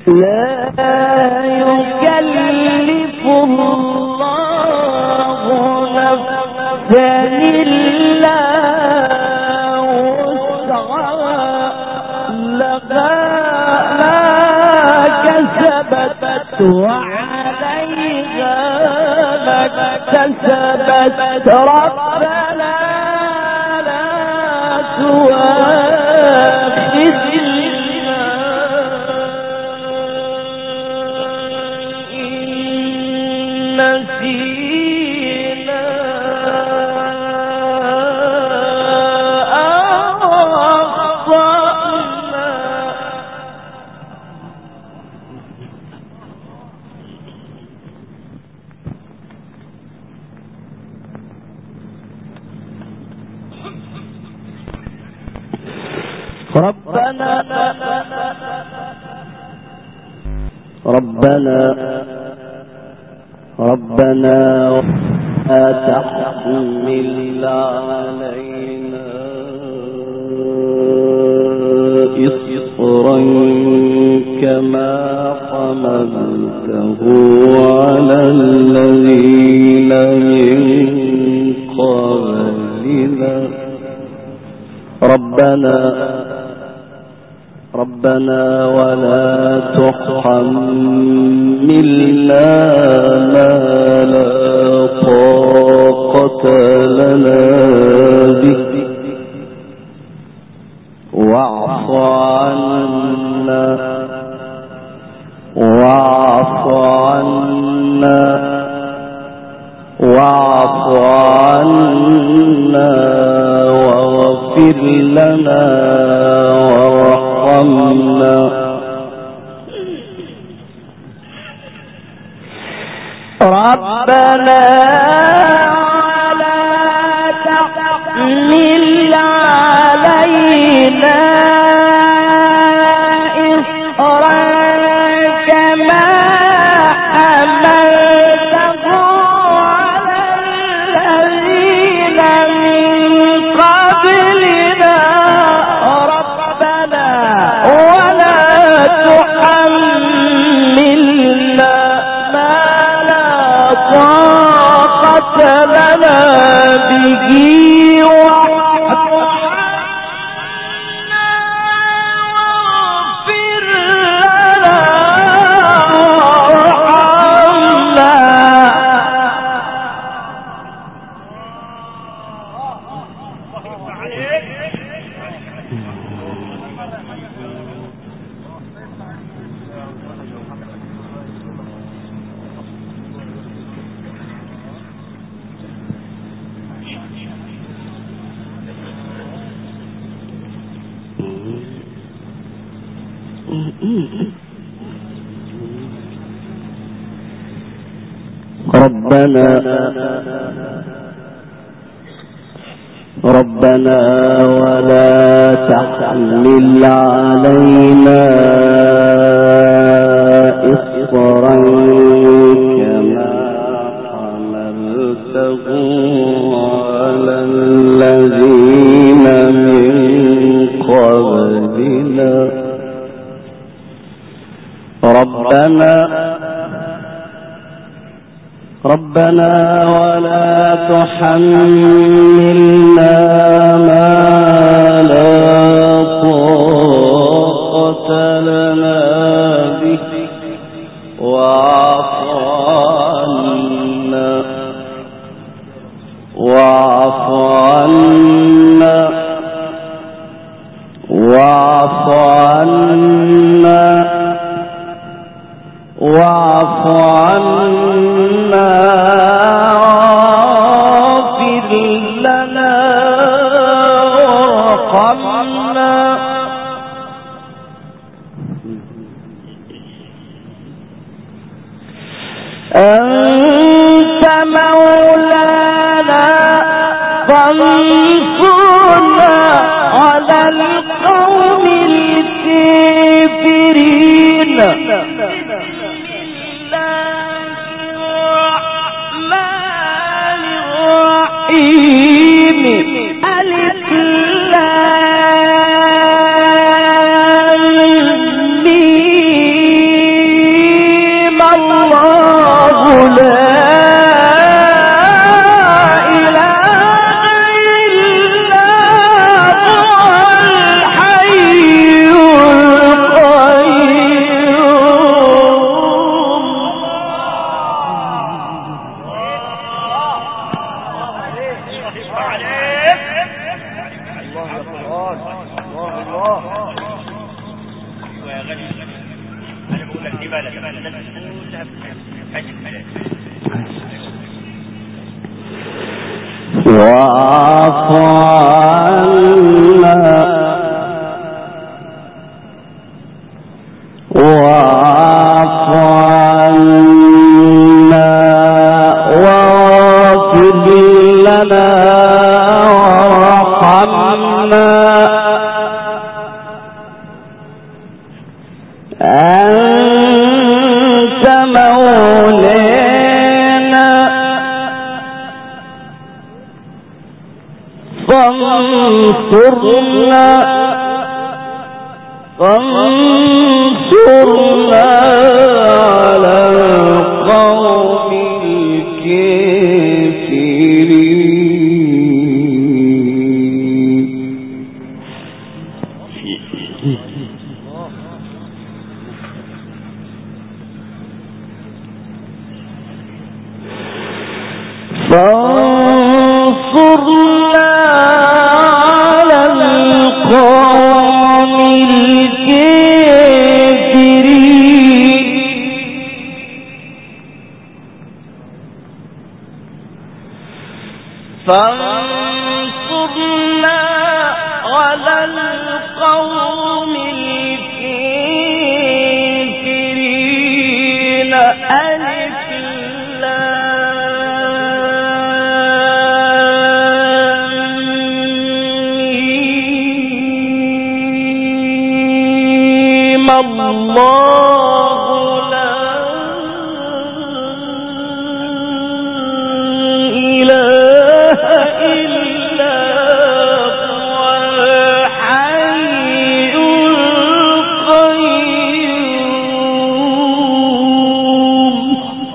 لا يكلف الله نفسا إلا وسعها لها ما كسبت وعليها ما اكتسبت ربنا لا تؤاخذنا إن نسينا أو أخطأنا. ربنا لا تحمل علينا إصرا كما حملته على الذين من قبلنا ربنا ولا تحملنا ما لا طاقة لنا به واعف عنا واغفر لنا وارحمنا ربنا لا تحمل علينا إصرا كما حملته على الذين من قبلنا ربنا ولا تحملنا ما لا طاقة لنا به واعف عنا واغفر لنا وارحمنا ربنا ولا تحمل علينا إصرا كما حملته على الذين من قبلنا ربنا ولا تحملنا ما لا طاقة لنا به واعف عنا واغفر لنا وارحمنا أنت مولانا فانصرنا على القوم الكافرين. فانصرنا على القوم الكافرين. فانصرنا على القوم الكافرين. فانصرنا على القوم الكافرين. ألف الله لا إله إلا هو الحي القيوم.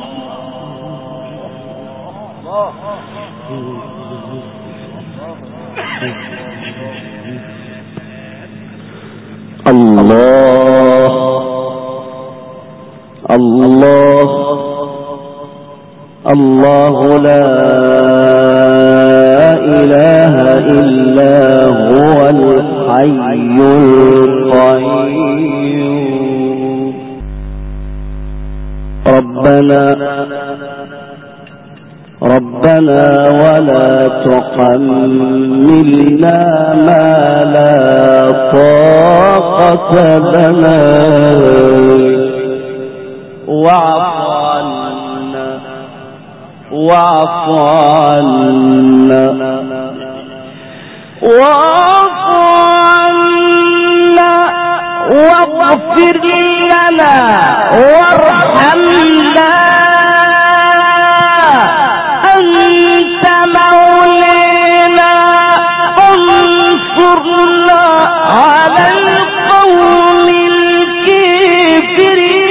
الله لا إله إلا هو الحي القيوم. ربنا ولا تحملنا ما لا طاقة لنا واعف عنا واغفر لنا وارحمنا. أنت مولانا فانصرنا على القوم الكافرين.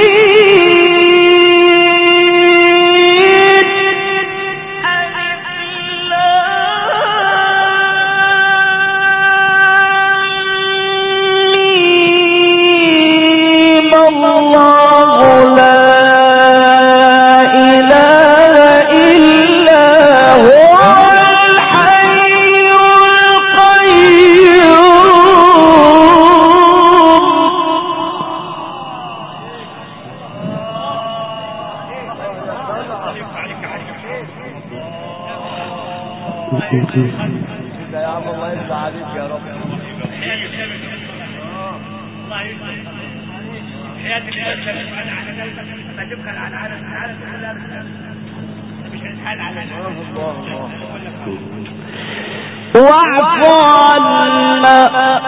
يا عم الله يرضى عليك يا رب. الله يرضى حياتك ما تبقى على مش هنتحال على واعف عنا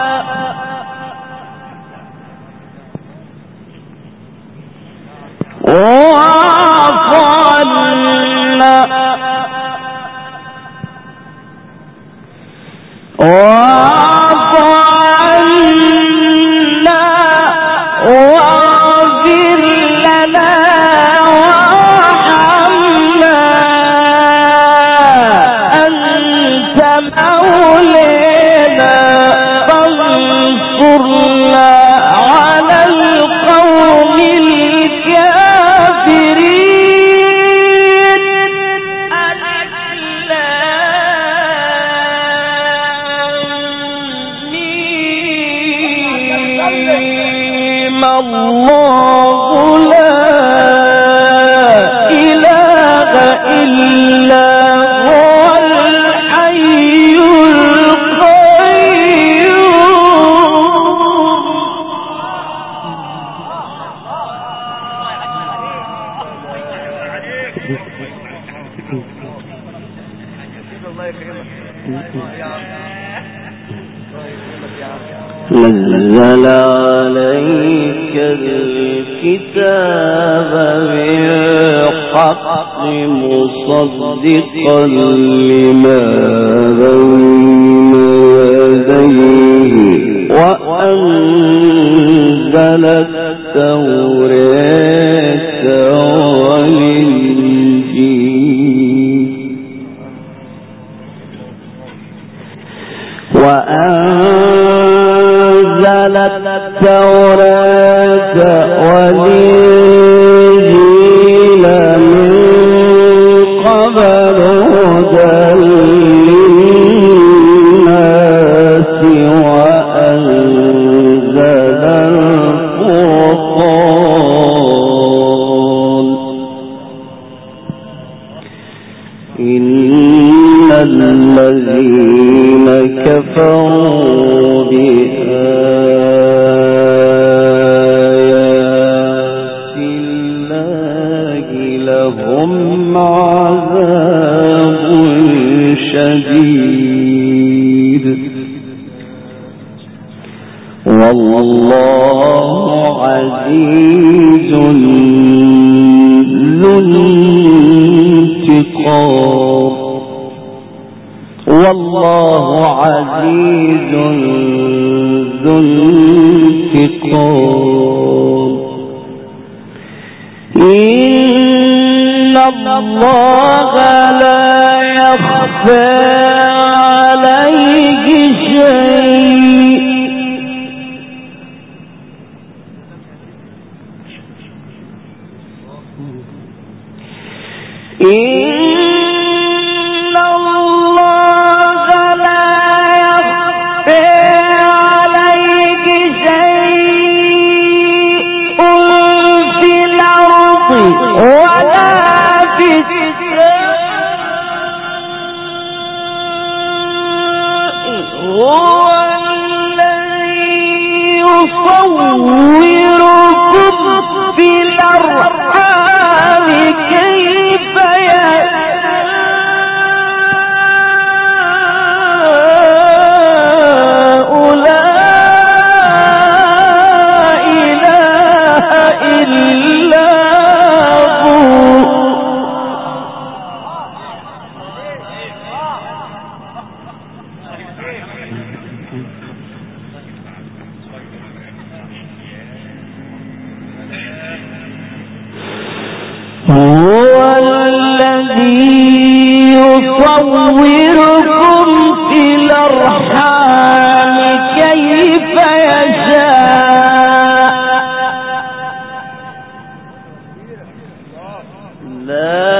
واعف عنا واعف عنا واغفر لنا وارحمنا. أنت مولانا فانصرنا على القوم الكافرين. الله لا نزل عليك الكتاب بالحق مصدقا لما بين يديه وأنزل التوراة والإنجيل وأنزل التوراة والإنجيل من قبل هدى للناس وأنزل الفرقان إن الذين كفروا بآيات الله لهم عذاب شديد والله عزيز ذو انتقام والله عزيز ذو انتقام إن الله لا يخفى عليه شيء إن الله لا يخفى عليه شيء في الأرض ولا في السماء هو الذي يصوركم في الأرحام كيف يشاء لا إله إلا هو الذي يصوركم في الأرحام كيف يشاء لا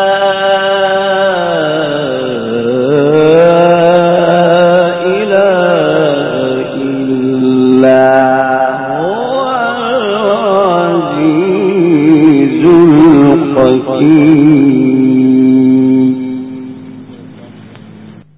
إله إلا هو العزيز الحكيم